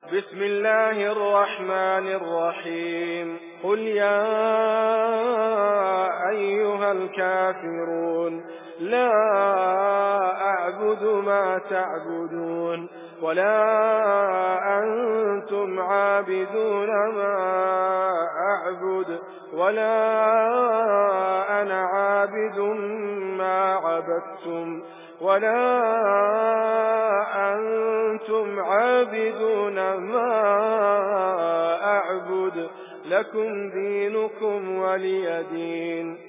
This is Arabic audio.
بسم الله الرحمن الرحيم قل يا أيها الكافرون لا أعبد ما تعبدون ولا أنتم عابدون ما أعبد ولا أنا عابد ما عبدتم ولا أنتم عابدون ما أعبد لكم دينكم ولي دين.